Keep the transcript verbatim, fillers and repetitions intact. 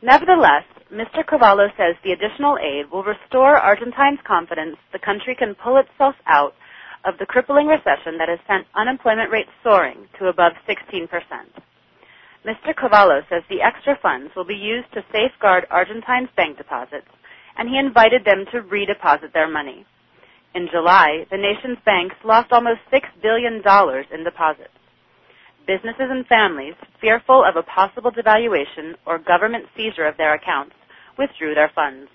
Nevertheless, Mister Cavallo says the additional aid will restore Argentines' confidence the country can pull itself out of the crippling recession that has sent unemployment rates soaring to above sixteen percent. Mister Cavallo says the extra funds will be used to safeguard Argentines' bank deposits, and he invited them to redeposit their money. In July, the nation's banks lost almost six billion dollars in deposits. Businesses and families, fearful of a possible devaluation or government seizure of their accounts, withdrew their funds.